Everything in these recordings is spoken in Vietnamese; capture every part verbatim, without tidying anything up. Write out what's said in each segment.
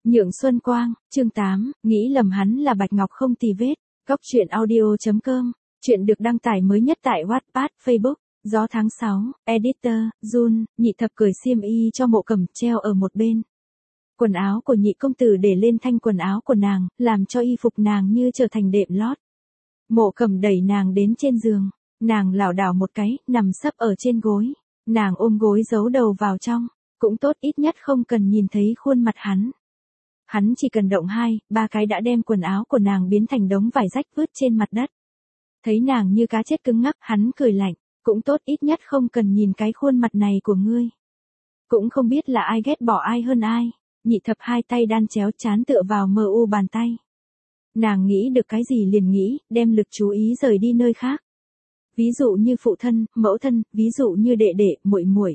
Nhượng Xuân Quang, chương tám, nghĩ lầm hắn là Bạch Ngọc không tì vết. Góc truyện audio chấm com. Chuyện được đăng tải mới nhất tại Wattpad, Facebook. Gió tháng sáu, Editor, Jun, Nhị Thập cởi xiêm y cho Mộ Cẩm treo ở một bên. Quần áo của nhị công tử để lên thanh quần áo của nàng, làm cho y phục nàng như trở thành đệm lót. Mộ Cẩm đẩy nàng đến trên giường, nàng lảo đảo một cái, nằm sấp ở trên gối. Nàng ôm gối giấu đầu vào trong, cũng tốt ít nhất không cần nhìn thấy khuôn mặt hắn. Hắn chỉ cần động hai, ba cái đã đem quần áo của nàng biến thành đống vải rách vứt trên mặt đất. Thấy nàng như cá chết cứng ngắc, hắn cười lạnh, cũng tốt ít nhất không cần nhìn cái khuôn mặt này của ngươi. Cũng không biết là ai ghét bỏ ai hơn ai. Nhị Thập hai tay đan chéo chán tựa vào mờ u bàn tay. Nàng nghĩ được cái gì liền nghĩ, đem lực chú ý rời đi nơi khác. Ví dụ như phụ thân, mẫu thân, ví dụ như đệ đệ, muội muội.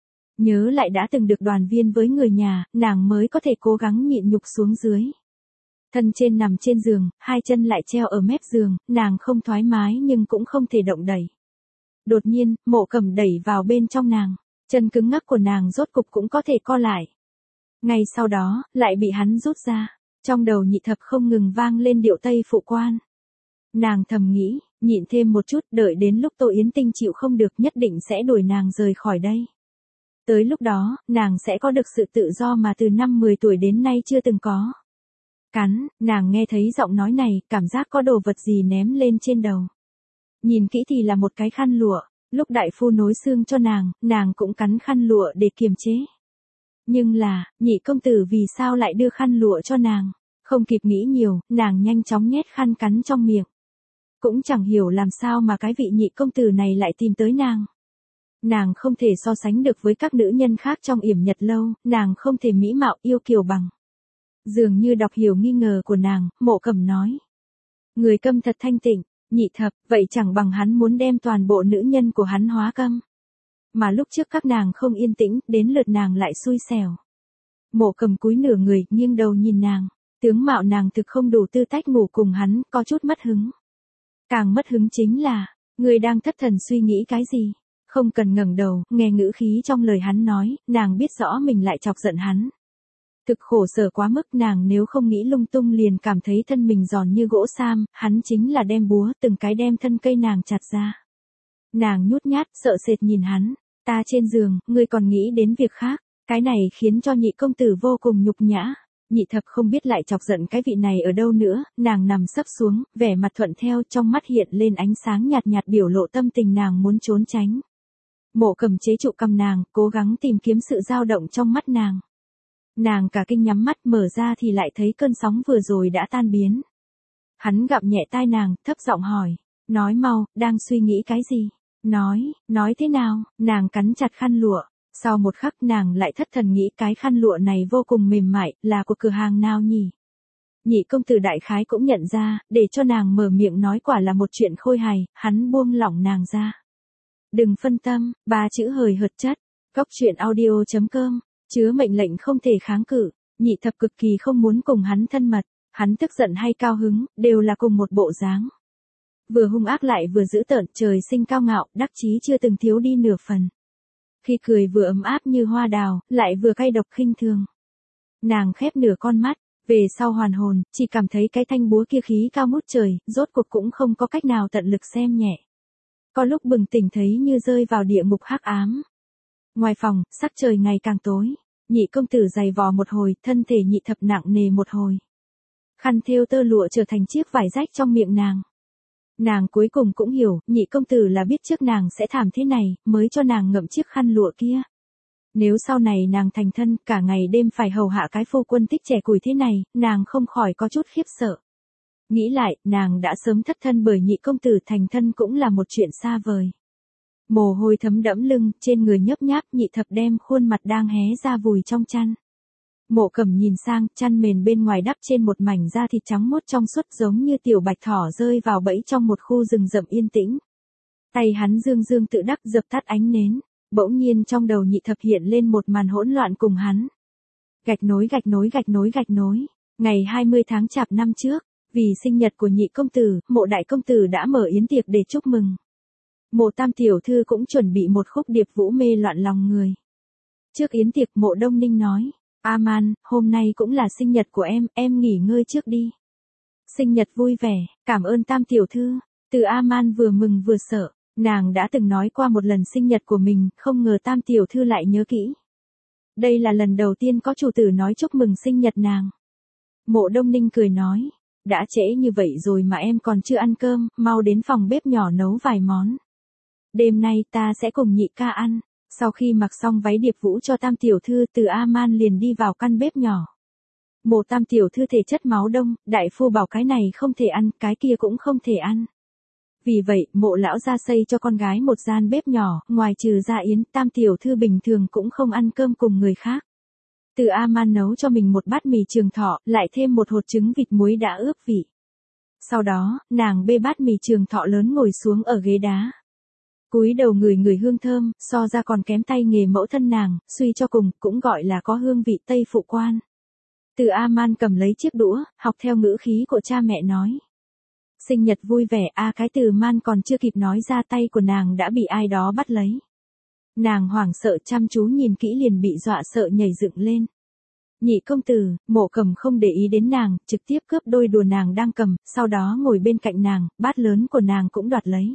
Nhớ lại đã từng được đoàn viên với người nhà, nàng mới có thể cố gắng nhịn nhục xuống dưới. Thân trên nằm trên giường, hai chân lại treo ở mép giường, nàng không thoải mái nhưng cũng không thể động đẩy. Đột nhiên, Mộ Cẩm đẩy vào bên trong nàng, chân cứng ngắc của nàng rốt cục cũng có thể co lại. Ngay sau đó, lại bị hắn rút ra, trong đầu Nhị Thập không ngừng vang lên điệu Tây phụ quan. Nàng thầm nghĩ, nhịn thêm một chút, đợi đến lúc Tô Yến Tinh chịu không được nhất định sẽ đuổi nàng rời khỏi đây. Tới lúc đó, nàng sẽ có được sự tự do mà từ năm mười tuổi đến nay chưa từng có. Cắn, nàng nghe thấy giọng nói này, cảm giác có đồ vật gì ném lên trên đầu. Nhìn kỹ thì là một cái khăn lụa, lúc đại phu nối xương cho nàng, nàng cũng cắn khăn lụa để kiềm chế. Nhưng là, nhị công tử vì sao lại đưa khăn lụa cho nàng? Không kịp nghĩ nhiều, nàng nhanh chóng nhét khăn cắn trong miệng. Cũng chẳng hiểu làm sao mà cái vị nhị công tử này lại tìm tới nàng. Nàng không thể so sánh được với các nữ nhân khác trong yểm nhật lâu, nàng không thể mỹ mạo yêu kiều bằng. Dường như đọc hiểu nghi ngờ của nàng, Mộ Cẩm nói. Người câm thật thanh tịnh, Nhị Thập, vậy chẳng bằng hắn muốn đem toàn bộ nữ nhân của hắn hóa câm. Mà lúc trước các nàng không yên tĩnh, đến lượt nàng lại xui xẻo. Mộ Cẩm cúi nửa người, nghiêng đầu nhìn nàng, tướng mạo nàng thực không đủ tư cách ngủ cùng hắn, có chút mất hứng. Càng mất hứng chính là, người đang thất thần suy nghĩ cái gì? Không cần ngẩng đầu, nghe ngữ khí trong lời hắn nói, nàng biết rõ mình lại chọc giận hắn. Thực khổ sở quá mức, nàng nếu không nghĩ lung tung liền cảm thấy thân mình giòn như gỗ sam, hắn chính là đem búa từng cái đem thân cây nàng chặt ra. Nàng nhút nhát, sợ sệt nhìn hắn, ta trên giường, ngươi còn nghĩ đến việc khác, cái này khiến cho nhị công tử vô cùng nhục nhã. Nhị Thập không biết lại chọc giận cái vị này ở đâu nữa, nàng nằm sấp xuống, vẻ mặt thuận theo, trong mắt hiện lên ánh sáng nhạt nhạt biểu lộ tâm tình nàng muốn trốn tránh. Mộ Cẩm chế trụ cằm nàng, cố gắng tìm kiếm sự dao động trong mắt nàng. Nàng cả kinh nhắm mắt, mở ra thì lại thấy cơn sóng vừa rồi đã tan biến. Hắn gặm nhẹ tai nàng, thấp giọng hỏi, nói mau, đang suy nghĩ cái gì? Nói, nói thế nào? Nàng cắn chặt khăn lụa. Sau một khắc nàng lại thất thần nghĩ cái khăn lụa này vô cùng mềm mại, là của cửa hàng nào nhỉ? Nhị công tử đại khái cũng nhận ra, để cho nàng mở miệng nói quả là một chuyện khôi hài, hắn buông lỏng nàng ra. Đừng phân tâm, ba chữ hời hợt chất. Góc truyện audio chấm com, chứa mệnh lệnh không thể kháng cự. Nhị Thập cực kỳ không muốn cùng hắn thân mật, hắn tức giận hay cao hứng, đều là cùng một bộ dáng. Vừa hung ác lại vừa dữ tợn, trời sinh cao ngạo, đắc chí chưa từng thiếu đi nửa phần. Khi cười vừa ấm áp như hoa đào, lại vừa cay độc khinh thường. Nàng khép nửa con mắt, về sau hoàn hồn, chỉ cảm thấy cái thanh búa kia khí cao ngút trời, rốt cuộc cũng không có cách nào tận lực xem nhẹ. Có lúc bừng tỉnh thấy như rơi vào địa ngục hắc ám. Ngoài phòng, sắc trời ngày càng tối, nhị công tử giày vò một hồi, thân thể Nhị Thập nặng nề một hồi. Khăn thêu tơ lụa trở thành chiếc vải rách trong miệng nàng. Nàng cuối cùng cũng hiểu, nhị công tử là biết trước nàng sẽ thảm thế này, mới cho nàng ngậm chiếc khăn lụa kia. Nếu sau này nàng thành thân, cả ngày đêm phải hầu hạ cái phu quân thích trẻ củi thế này, nàng không khỏi có chút khiếp sợ. Nghĩ lại, nàng đã sớm thất thân bởi nhị công tử, thành thân cũng là một chuyện xa vời. Mồ hôi thấm đẫm lưng, trên người nhấp nháp, Nhị Thập đem khuôn mặt đang hé ra vùi trong chăn. Mộ Cẩm nhìn sang, chăn mền bên ngoài đắp trên một mảnh da thịt trắng mốt trong suốt giống như tiểu bạch thỏ rơi vào bẫy trong một khu rừng rậm yên tĩnh. Tay hắn dương dương tự đắc dập tắt ánh nến, bỗng nhiên trong đầu Nhị Thập hiện lên một màn hỗn loạn cùng hắn. Gạch nối gạch nối gạch nối gạch nối, ngày hai mươi tháng Chạp năm trước, vì sinh nhật của nhị công tử, Mộ đại công tử đã mở yến tiệc để chúc mừng. Mộ tam tiểu thư cũng chuẩn bị một khúc điệp vũ mê loạn lòng người. Trước yến tiệc Mộ Đông Ninh nói, A-man, hôm nay cũng là sinh nhật của em, em nghỉ ngơi trước đi. Sinh nhật vui vẻ, cảm ơn Tam tiểu thư. Từ A-man vừa mừng vừa sợ, nàng đã từng nói qua một lần sinh nhật của mình, không ngờ Tam tiểu thư lại nhớ kỹ. Đây là lần đầu tiên có chủ tử nói chúc mừng sinh nhật nàng. Mộ Đông Ninh cười nói, đã trễ như vậy rồi mà em còn chưa ăn cơm, mau đến phòng bếp nhỏ nấu vài món. Đêm nay ta sẽ cùng nhị ca ăn. Sau khi mặc xong váy điệp vũ cho Tam tiểu thư, Từ A-man liền đi vào căn bếp nhỏ. Mộ Tam tiểu thư thể chất máu đông, đại phu bảo cái này không thể ăn, cái kia cũng không thể ăn. Vì vậy, Mộ lão gia xây cho con gái một gian bếp nhỏ, ngoài trừ Gia Yến, Tam tiểu thư bình thường cũng không ăn cơm cùng người khác. Từ A-man nấu cho mình một bát mì trường thọ, lại thêm một hột trứng vịt muối đã ướp vị. Sau đó, nàng bê bát mì trường thọ lớn ngồi xuống ở ghế đá. Cúi đầu ngửi ngửi hương thơm, so ra còn kém tay nghề mẫu thân nàng, suy cho cùng, cũng gọi là có hương vị Tây phụ quan. Từ A-man cầm lấy chiếc đũa, học theo ngữ khí của cha mẹ nói. Sinh nhật vui vẻ, a cái từ man còn chưa kịp nói ra, tay của nàng đã bị ai đó bắt lấy. Nàng hoảng sợ chăm chú nhìn kỹ liền bị dọa sợ nhảy dựng lên. Nhị công tử, Mộ Cầm không để ý đến nàng, trực tiếp cướp đôi đùa nàng đang cầm, sau đó ngồi bên cạnh nàng, bát lớn của nàng cũng đoạt lấy.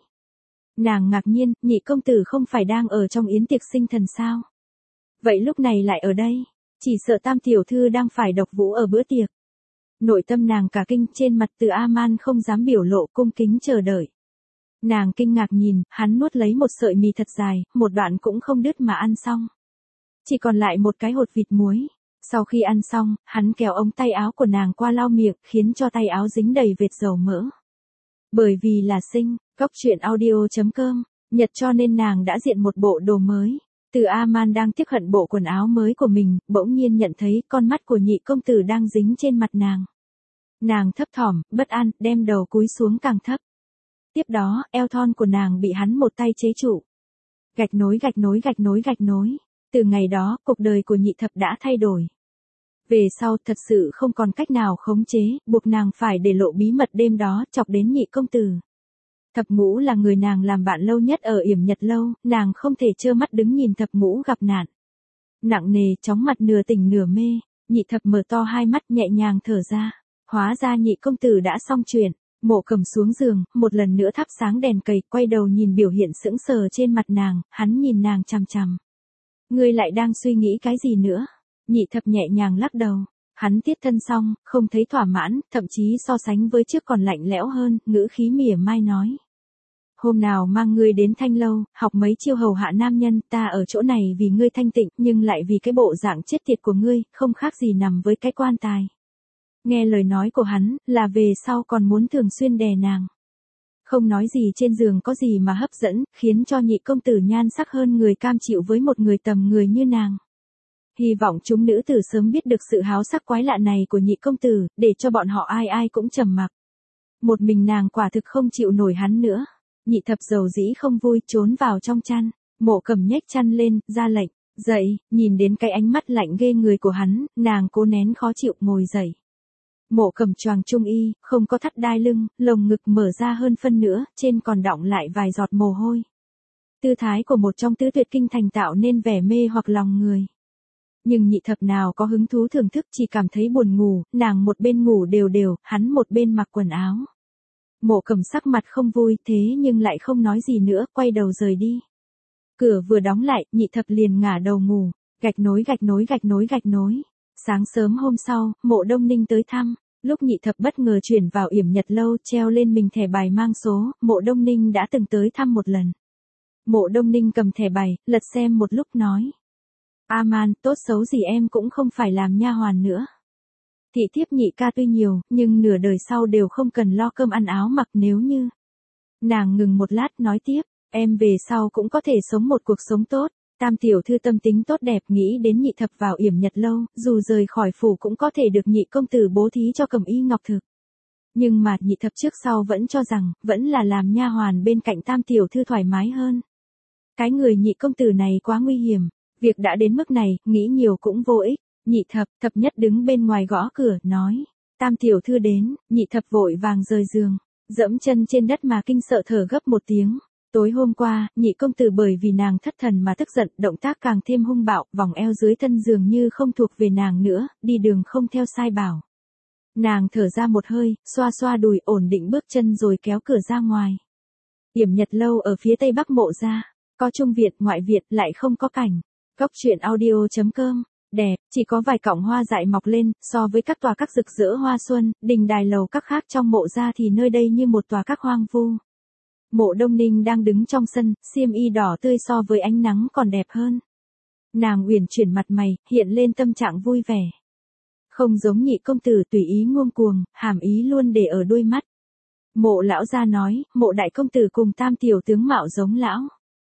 Nàng ngạc nhiên, nhị công tử không phải đang ở trong yến tiệc sinh thần sao? Vậy lúc này lại ở đây, chỉ sợ Tam tiểu thư đang phải độc vũ ở bữa tiệc. Nội tâm nàng cả kinh, trên mặt Từ A-man không dám biểu lộ, cung kính chờ đợi. Nàng kinh ngạc nhìn, hắn nuốt lấy một sợi mì thật dài, một đoạn cũng không đứt mà ăn xong. Chỉ còn lại một cái hột vịt muối. Sau khi ăn xong, hắn kéo ống tay áo của nàng qua lau miệng, khiến cho tay áo dính đầy vệt dầu mỡ. Bởi vì là sinh, Cốc truyện audio chấm com, nhật cho nên nàng đã diện một bộ đồ mới. Từ A-man đang tiếc hận bộ quần áo mới của mình, bỗng nhiên nhận thấy con mắt của nhị công tử đang dính trên mặt nàng. Nàng thấp thỏm, bất an, đem đầu cúi xuống càng thấp. Tiếp đó, eo thon của nàng bị hắn một tay chế trụ. Gạch nối gạch nối gạch nối gạch nối. Từ ngày đó, cuộc đời của nhị thập đã thay đổi. Về sau thật sự không còn cách nào khống chế, buộc nàng phải để lộ bí mật đêm đó, chọc đến nhị công tử. Thập Ngũ là người nàng làm bạn lâu nhất ở Yểm Nhật lâu, nàng không thể trơ mắt đứng nhìn Thập Ngũ gặp nạn. Nặng nề, chóng mặt nửa tỉnh nửa mê, nhị thập mở to hai mắt nhẹ nhàng thở ra. Hóa ra nhị công tử đã xong chuyện. Mộ Cầm xuống giường, một lần nữa thắp sáng đèn cầy, quay đầu nhìn biểu hiện sững sờ trên mặt nàng, hắn nhìn nàng chằm chằm. Ngươi lại đang suy nghĩ cái gì nữa? Nhị thập nhẹ nhàng lắc đầu. Hắn tiết thân xong, không thấy thỏa mãn, thậm chí so sánh với trước còn lạnh lẽo hơn, ngữ khí mỉa mai nói. Hôm nào mang ngươi đến Thanh lâu, học mấy chiêu hầu hạ nam nhân, ta ở chỗ này vì ngươi thanh tịnh, nhưng lại vì cái bộ dạng chết tiệt của ngươi, không khác gì nằm với cái quan tài. Nghe lời nói của hắn, là về sau còn muốn thường xuyên đè nàng. Không nói gì trên giường có gì mà hấp dẫn, khiến cho nhị công tử nhan sắc hơn người cam chịu với một người tầm người như nàng. Hy vọng chúng nữ tử sớm biết được sự háo sắc quái lạ này của nhị công tử, để cho bọn họ ai ai cũng trầm mặc. Một mình nàng quả thực không chịu nổi hắn nữa. Nhị thập dầu dĩ không vui, trốn vào trong chăn. Mộ Cầm nhếch chăn lên, ra lệnh, dậy, nhìn đến cái ánh mắt lạnh ghê người của hắn, nàng cố nén khó chịu ngồi dậy. Mộ Cầm choàng trung y, không có thắt đai lưng, lồng ngực mở ra hơn phân nữa, trên còn đọng lại vài giọt mồ hôi. Tư thái của một trong tứ tuyệt kinh thành tạo nên vẻ mê hoặc lòng người. Nhưng nhị thập nào có hứng thú thưởng thức, chỉ cảm thấy buồn ngủ, nàng một bên ngủ đều đều, hắn một bên mặc quần áo. Mộ Cầm sắc mặt không vui, thế nhưng lại không nói gì nữa, quay đầu rời đi. Cửa vừa đóng lại, nhị thập liền ngả đầu ngủ, gạch nối gạch nối gạch nối gạch nối. Sáng sớm hôm sau, Mộ Đông Ninh tới thăm, lúc nhị thập bất ngờ chuyển vào Yểm Nhật lâu, treo lên mình thẻ bài mang số, Mộ Đông Ninh đã từng tới thăm một lần. Mộ Đông Ninh cầm thẻ bài, lật xem một lúc nói. A-man, tốt xấu gì em cũng không phải làm nha hoàn nữa. Thị thiếp nhị ca tuy nhiều, nhưng nửa đời sau đều không cần lo cơm ăn áo mặc, nếu như. Nàng ngừng một lát nói tiếp, em về sau cũng có thể sống một cuộc sống tốt. Tam tiểu thư tâm tính tốt đẹp, nghĩ đến nhị thập vào Yểm Nhật lâu, dù rời khỏi phủ cũng có thể được nhị công tử bố thí cho Cẩm Y Ngọc Thực. Nhưng mà nhị thập trước sau vẫn cho rằng, vẫn là làm nha hoàn bên cạnh tam tiểu thư thoải mái hơn. Cái người nhị công tử này quá nguy hiểm, việc đã đến mức này, nghĩ nhiều cũng vô ích. Nhị thập, thập nhất đứng bên ngoài gõ cửa, nói, tam tiểu thư đến, nhị thập vội vàng rời giường, dẫm chân trên đất mà kinh sợ thở gấp một tiếng. Tối hôm qua, nhị công tử bởi vì nàng thất thần mà tức giận, động tác càng thêm hung bạo, vòng eo dưới thân dường như không thuộc về nàng nữa, đi đường không theo sai bảo. Nàng thở ra một hơi, xoa xoa đùi, ổn định bước chân rồi kéo cửa ra ngoài. Yểm Nhật lâu ở phía tây bắc Mộ gia, có trung viện, ngoại viện, lại không có cảnh. Góc truyện audio chấm com, đẹp, chỉ có vài cọng hoa dại mọc lên, so với các tòa các rực rỡ hoa xuân, đình đài lầu các khác trong Mộ gia thì nơi đây như một tòa các hoang vu. Mộ Đông Ninh đang đứng trong sân, xiêm y đỏ tươi so với ánh nắng còn đẹp hơn. Nàng uyển chuyển mặt mày, hiện lên tâm trạng vui vẻ. Không giống nhị công tử tùy ý ngông cuồng, hàm ý luôn để ở đôi mắt. Mộ lão gia nói, mộ đại công tử cùng tam tiểu tướng mạo giống lão.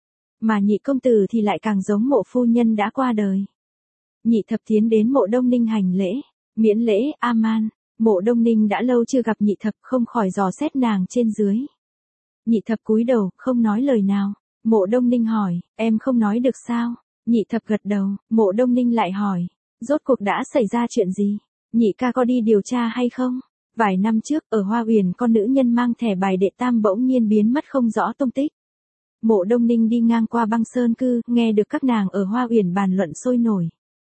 Mà nhị công tử thì lại càng giống mộ phu nhân đã qua đời. Nhị thập tiến đến Mộ Đông Ninh hành lễ, miễn lễ, aman. Mộ Đông Ninh đã lâu chưa gặp nhị thập, không khỏi dò xét nàng trên dưới. Nhị thập cúi đầu, không nói lời nào. Mộ Đông Ninh hỏi, em không nói được sao? Nhị thập gật đầu, Mộ Đông Ninh lại hỏi, rốt cuộc đã xảy ra chuyện gì? Nhị ca có đi điều tra hay không? Vài năm trước, ở Hoa Uyển con nữ nhân mang thẻ bài đệ tam bỗng nhiên biến mất không rõ tung tích. Mộ Đông Ninh đi ngang qua Băng Sơn Cư, nghe được các nàng ở Hoa Uyển bàn luận sôi nổi.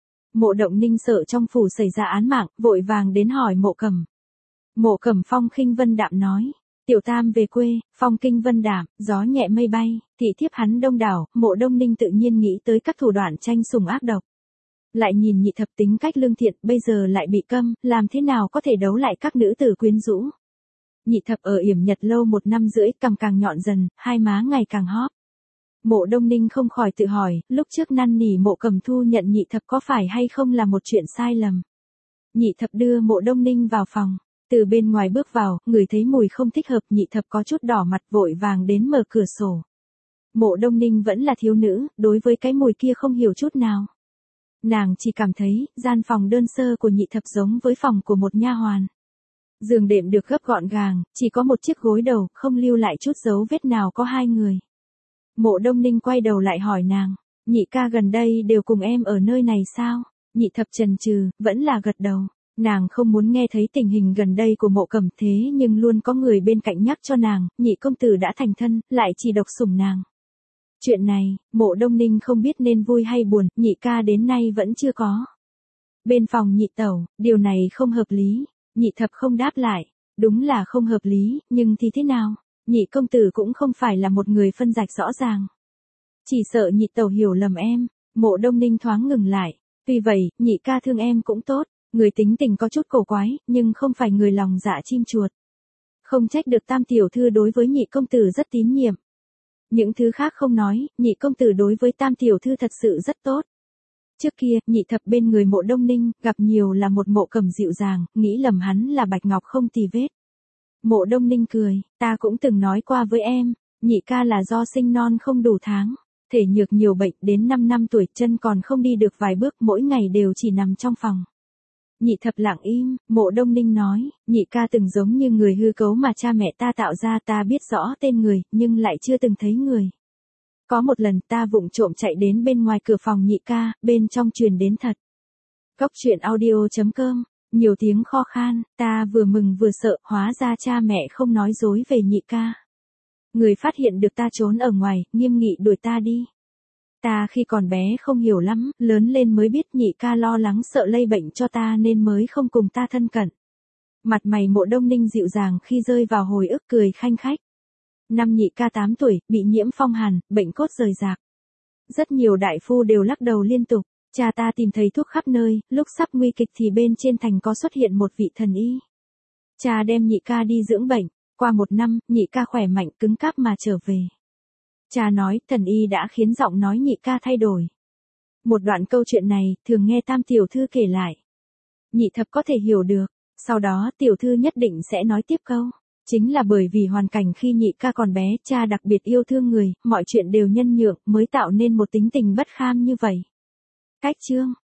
Mộ Đông Ninh sợ trong phủ xảy ra án mạng, vội vàng đến hỏi Mộ Cẩm. Mộ Cẩm phong khinh vân đạm nói, tiểu tam về quê, phong kinh vân đạm, gió nhẹ mây bay, thị thiếp hắn đông đảo. Mộ Đông Ninh tự nhiên nghĩ tới các thủ đoạn tranh sủng ác độc. Lại nhìn nhị thập tính cách lương thiện, bây giờ lại bị câm, làm thế nào có thể đấu lại các nữ tử quyến rũ. Nhị thập ở Yểm Nhật lâu một năm rưỡi, cằm càng nhọn dần, hai má ngày càng hóp. Mộ Đông Ninh không khỏi tự hỏi, lúc trước năn nỉ Mộ Cẩm thu nhận nhị thập có phải hay không là một chuyện sai lầm. Nhị thập đưa Mộ Đông Ninh vào phòng, từ bên ngoài bước vào, người thấy mùi không thích hợp, nhị thập có chút đỏ mặt, vội vàng đến mở cửa sổ. Mộ Đông Ninh vẫn là thiếu nữ, đối với cái mùi kia không hiểu chút nào. Nàng chỉ cảm thấy, gian phòng đơn sơ của nhị thập giống với phòng của một nha hoàn. Giường đệm được gấp gọn gàng, chỉ có một chiếc gối đầu, không lưu lại chút dấu vết nào có hai người. Mộ Đông Ninh quay đầu lại hỏi nàng, nhị ca gần đây đều cùng em ở nơi này sao? Nhị thập chần chừ, vẫn là gật đầu. Nàng không muốn nghe thấy tình hình gần đây của Mộ Cẩm, thế nhưng luôn có người bên cạnh nhắc cho nàng, nhị công tử đã thành thân, lại chỉ độc sủng nàng. Chuyện này, Mộ Đông Ninh không biết nên vui hay buồn, nhị ca đến nay vẫn chưa có. Bên phòng nhị tẩu, điều này không hợp lý. Nhị thập không đáp lại, đúng là không hợp lý, nhưng thì thế nào? Nhị công tử cũng không phải là một người phân rạch rõ ràng. Chỉ sợ nhị tẩu hiểu lầm em. Mộ Đông Ninh thoáng ngừng lại. Tuy vậy, nhị ca thương em cũng tốt. Người tính tình có chút cổ quái, nhưng không phải người lòng dạ chim chuột. Không trách được tam tiểu thư đối với nhị công tử rất tín nhiệm. Những thứ khác không nói, nhị công tử đối với tam tiểu thư thật sự rất tốt. Trước kia, nhị thập bên người Mộ Đông Ninh, gặp nhiều là một Mộ Cẩm dịu dàng, nghĩ lầm hắn là bạch ngọc không tì vết. Mộ Đông Ninh cười, ta cũng từng nói qua với em, nhị ca là do sinh non không đủ tháng, thể nhược nhiều bệnh, đến năm năm tuổi, chân còn không đi được vài bước, mỗi ngày đều chỉ nằm trong phòng. Nhị thập lặng im, Mộ Đông Ninh nói, nhị ca từng giống như người hư cấu mà cha mẹ ta tạo ra, ta biết rõ tên người, nhưng lại chưa từng thấy người. Có một lần ta vụng trộm chạy đến bên ngoài cửa phòng nhị ca, bên trong truyền đến thật. Góc truyện audio chấm com, nhiều tiếng kho khan, ta vừa mừng vừa sợ, hóa ra cha mẹ không nói dối về nhị ca. Người phát hiện được ta trốn ở ngoài, nghiêm nghị đuổi ta đi. Ta khi còn bé không hiểu lắm, lớn lên mới biết nhị ca lo lắng sợ lây bệnh cho ta nên mới không cùng ta thân cận. Mặt mày Mộ Đông Ninh dịu dàng khi rơi vào hồi ức, cười khanh khách. Năm nhị ca tám tuổi, bị nhiễm phong hàn, bệnh cốt rời rạc. Rất nhiều đại phu đều lắc đầu liên tục, cha ta tìm thấy thuốc khắp nơi, lúc sắp nguy kịch thì bên trên thành có xuất hiện một vị thần y. Cha đem nhị ca đi dưỡng bệnh, qua một năm, nhị ca khỏe mạnh cứng cáp mà trở về. Cha nói, thần y đã khiến giọng nói nhị ca thay đổi. Một đoạn câu chuyện này, thường nghe tam tiểu thư kể lại. Nhị thập có thể hiểu được, sau đó tiểu thư nhất định sẽ nói tiếp câu. Chính là bởi vì hoàn cảnh khi nhị ca còn bé, cha đặc biệt yêu thương người, mọi chuyện đều nhân nhượng, mới tạo nên một tính tình bất kham như vậy. Cách chương